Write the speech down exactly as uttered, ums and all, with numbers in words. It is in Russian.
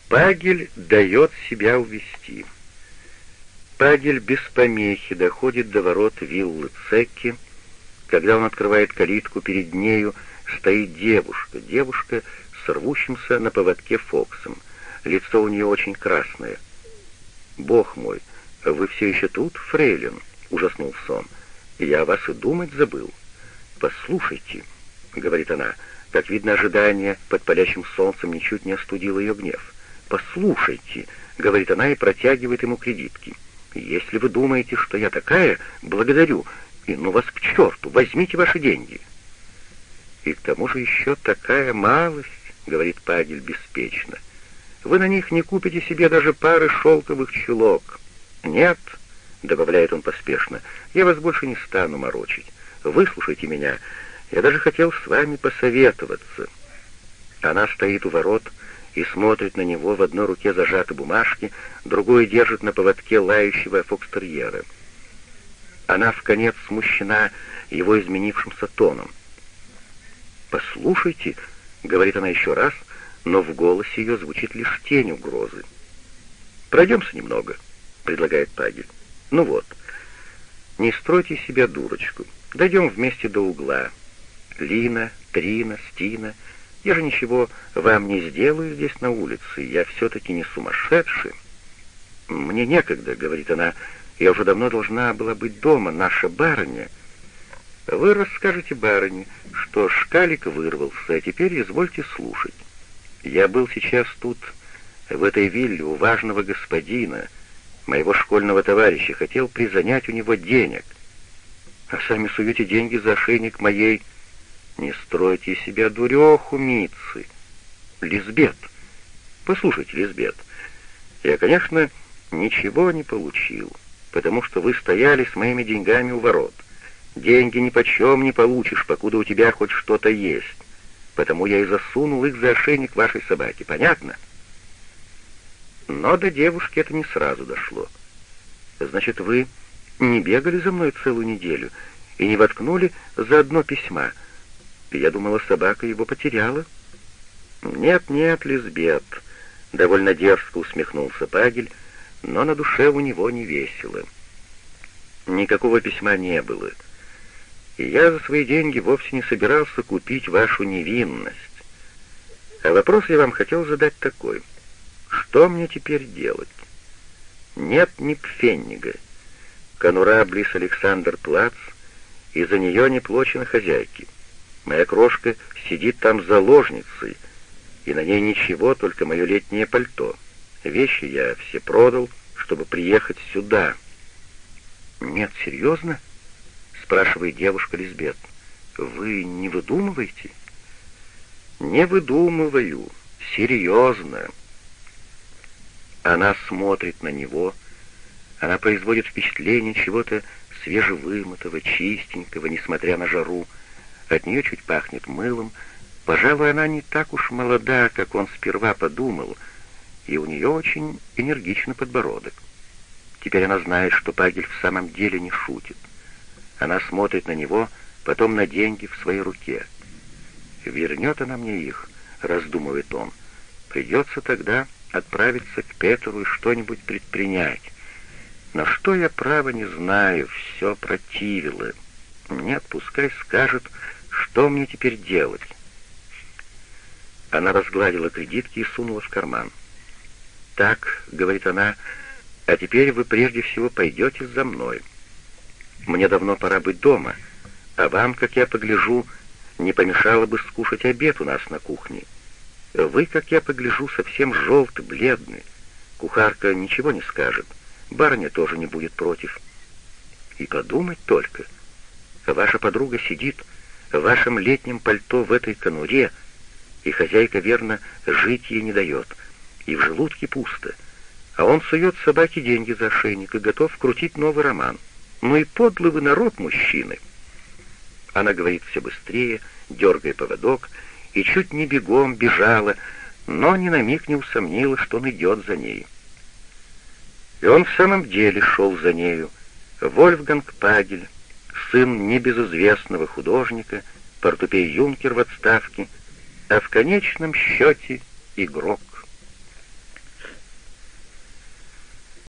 Пагель дает себя увести. Пагель без помехи доходит до ворот виллы Цекки. Когда он открывает калитку, перед нею стоит девушка, девушка с рвущимся на поводке Фоксом. Лицо у нее очень красное. «Бог мой, вы все еще тут, фрейлин?» — ужаснулся он. «Я о вас и думать забыл». «Послушайте», — говорит она, — как видно, ожидание под палящим солнцем ничуть не остудило ее гнев. «Послушайте», — говорит она и протягивает ему кредитки. «Если вы думаете, что я такая, благодарю, и ну вас к черту, возьмите ваши деньги». «И к тому же еще такая малость», — говорит Пагель беспечно. «Вы на них не купите себе даже пары шелковых чулок». «Нет», — добавляет он поспешно, — «я вас больше не стану морочить. Выслушайте меня, я даже хотел с вами посоветоваться». Она стоит у ворот и смотрит на него, в одной руке зажаты бумажки, другой держит на поводке лающего фокстерьера. Она вконец смущена его изменившимся тоном. «Послушайте», — говорит она еще раз, но в голосе ее звучит лишь тень угрозы. «Пройдемся немного», — предлагает Пагель. «Ну вот, не стройте из себя дурочку. Дойдем вместе до угла. Лина, Трина, Стина, я же ничего вам не сделаю здесь на улице, я все-таки не сумасшедший». «Мне некогда», — говорит она, — «я уже давно должна была быть дома, наша барыня». «Вы расскажете барыне, что шкалик вырвался, а теперь извольте слушать. Я был сейчас тут, в этой вилле, у важного господина, моего школьного товарища, хотел призанять у него денег. А сами суете деньги за ошейник моей... Не стройте из себя дуреху, Митцы. Лизбет, послушайте, Лизбет, я, конечно, ничего не получил, потому что вы стояли с моими деньгами у ворот. Деньги нипочем не получишь, покуда у тебя хоть что-то есть. Потому я и засунул их за ошейник вашей собаки. Понятно?» Но до девушки это не сразу дошло. «Значит, вы не бегали за мной целую неделю и не воткнули заодно письма? Я думала, собака его потеряла». «Нет, нет, Лизбет», — довольно дерзко усмехнулся Пагель, но на душе у него не весело. «Никакого письма не было. И я за свои деньги вовсе не собирался купить вашу невинность. А вопрос я вам хотел задать такой. Что мне теперь делать? Нет ни пфеннига. Конура близ Александр-Плац, и за нее не плачено хозяйки. Моя крошка сидит там заложницей, и на ней ничего, только мое летнее пальто. Вещи я все продал, чтобы приехать сюда». «Нет, серьезно?» — спрашивает девушка Лизбет. «Вы не выдумываете?» «Не выдумываю. Серьезно». Она смотрит на него. Она производит впечатление чего-то свежевымытого, чистенького, несмотря на жару. От нее чуть пахнет мылом. Пожалуй, она не так уж молода, как он сперва подумал, и у нее очень энергичный подбородок. Теперь она знает, что Пагель в самом деле не шутит. Она смотрит на него, потом на деньги в своей руке. «Вернет она мне их», — раздумывает он. «Придется тогда отправиться к Петру и что-нибудь предпринять. Но что я, право, не знаю, все противило. Нет, пускай скажет, что мне теперь делать». Она разгладила кредитки и сунула в карман. «Так», — говорит она, — «а теперь вы прежде всего пойдете за мной. Мне давно пора быть дома, а вам, как я погляжу, не помешало бы скушать обед у нас на кухне. Вы, как я погляжу, совсем желтый, бледный. Кухарка ничего не скажет, барыня тоже не будет против. И подумать только, ваша подруга сидит в вашем летнем пальто в этой конуре, и хозяйка, верно, жить ей не дает, и в желудке пусто, а он сует собаке деньги за ошейник и готов крутить новый роман. Ну и подлый вы народ, мужчины». Она говорит все быстрее, дергая поводок, и чуть не бегом бежала, но ни на миг не усомнилась, что он идет за ней. И он в самом деле шел за нею. Вольфганг Пагель, сын небезызвестного художника, портупей-юнкер в отставке, а в конечном счете игрок.